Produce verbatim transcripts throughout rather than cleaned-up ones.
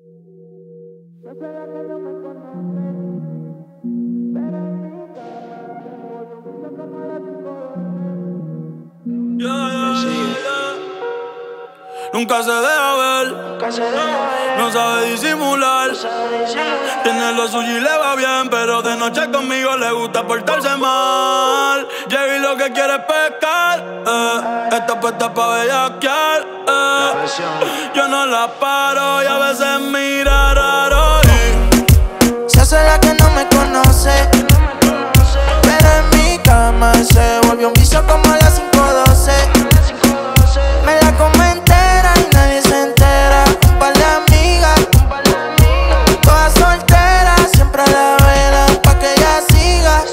Yeah, yeah, yeah. Nunca se deja ver, no sabe disimular. Tiene lo suyo y le va bien, pero de noche conmigo le gusta portarse mal. Llega y lo que quiere es pescar, eh. Está puesta pa' bellaquear, eh. Yo no la paro y a veces mira raro y se hace la que no me conoce, pero en mi cama se volvió un vicio como a las cinco doce. Me la come entera y nadie se entera. Un par de amigas, todas solteras, siempre la velan pa' que ella siga.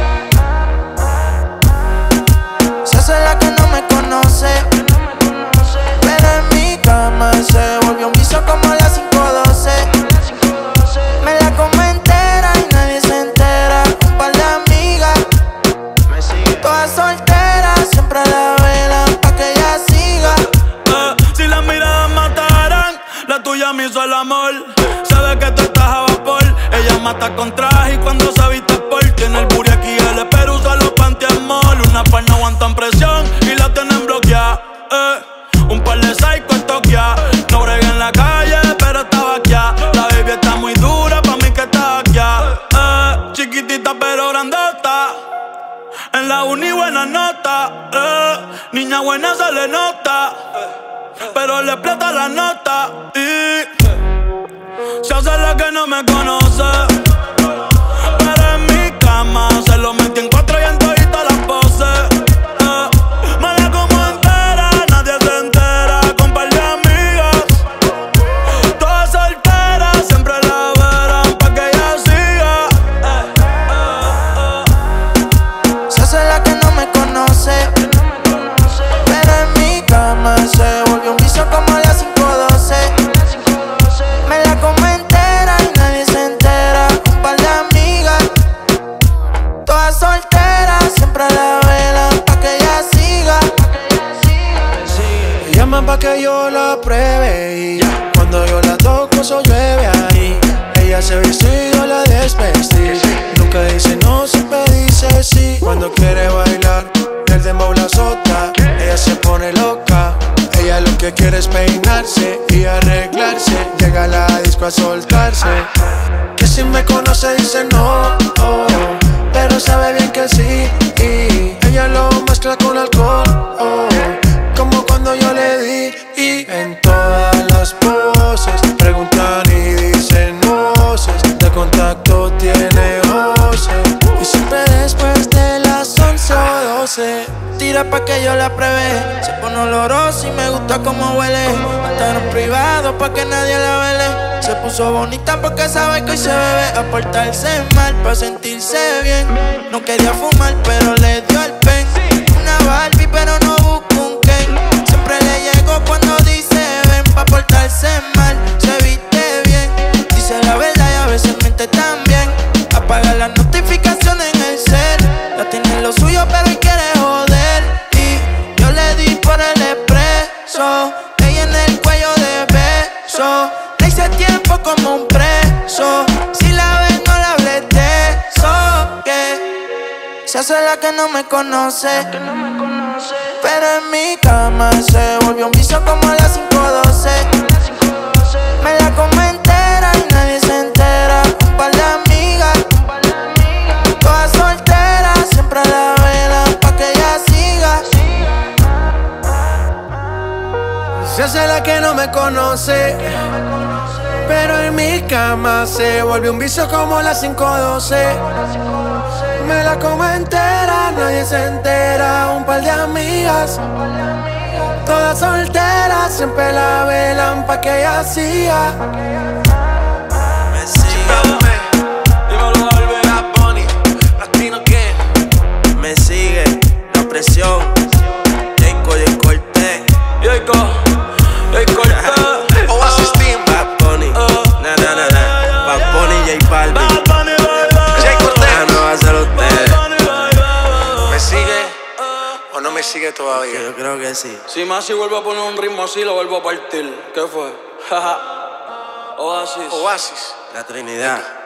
Se hace la que no me conoce, pero en mi cama se volvió un vicio como a las cinco doce. Me la come entera y nadie se entera. Un par de amigas, todas solteras, siempre la velan pa' que ella siga. eh, Si las miradas mataran, la tuya me hizo el amor. Sabe que tú estás a vapor. Ella mata con traje y cuando se viste por. Tiene el booty aquí, el espero usa los panty-mall. Una par no aguantan presión y la tienen bloqueada, eh. Un par de psycho toquea. No brega en la calle, pero está vaqueada. La baby está muy dura, pa' mí que está vaqueada, eh. Chiquitita pero grandota, en la uni buena nota, eh. Niña buena se le nota, pero le explota la nota y se hace la que no me conoce, pero en mi cama se lo metí en cuatro y en todita las poses, eh. Me la como entera, nadie se entera. Con par de amigas, todas solteras, siempre la verán pa' que ella siga, eh, eh, eh. Se hace la que no me conoce, pero en mi cama se volvió un vicio como a las cinco doce. Me la come entera y nadie se entera. Un par de amigas, todas solteras, siempre la velan pa' que ella siga. Me llaman pa' que yo la pruebe y cuando yo la toco eso llueve ahí. Ella se viste y yo la desvestí. Nunca dice no, siempre dice sí. Cuando quiere bailar, el dembow la azota. Ella se pone loca. Ella lo que quiere es peinarse y arreglarse. Llega a la disco a soltarse. Que si me conoce dice no, oh, pero sabe bien que sí. Y ella lo mezcla con alcohol, oh, como cuando yo le di. Y en todas las poses preguntan y dicen voces. De contacto tiene voces. Y siempre después de las once o doce Tira pa' que yo la pruebe. Se pone olorosa y me gusta como huele. Hasta en privado pa' que nadie la vele. Se puso bonita porque sabe que hoy se bebe. A portarse mal pa' sentirse bien. No quería fumar pero le dio el pen. Una Barbie pero no busca un Ken. Siempre le llego cuando dice ven. Pa' portarse mal, se viste bien. Dice la verdad y a veces miente también. Apaga las notificaciones en el cel. Ya tiene lo suyo pero hoy quiere joder. Y yo le di por el expreso. Ella en el cuello de beso. Le hice tiempo como un preso. Si la ves no la hables de eso. Que se hace la que no me conoce, pero en mi cama se volvió un vicio como a las cinco doce. Me la come entera y nadie se entera. Un par de amigas, todas solteras, siempre la velan pa' que ella siga. se hace la que no me conoce, pero en mi cama se volvió un vicio como las cinco doce. Me la como entera, nadie se entera. Un par de amigas, todas solteras, siempre la velan pa' que ella siga. Me sigue, dímelo, Bad Bunny, Latino King. Me sigue, la presión, Jayco, Jay Cortez, Jayco, Jay Cortez, Oasis Team, Bad Bunny, na na na na, Bad Bunny, J Balvin, Jay Cortez, ah, no va a ser usted. ¿Me sigue o no me sigue todavía? Yo creo que sí. Si Masi vuelve a poner un ritmo así, lo vuelvo a partir. ¿Qué fue? Jaja. Oasis. Oasis. La Trinidad.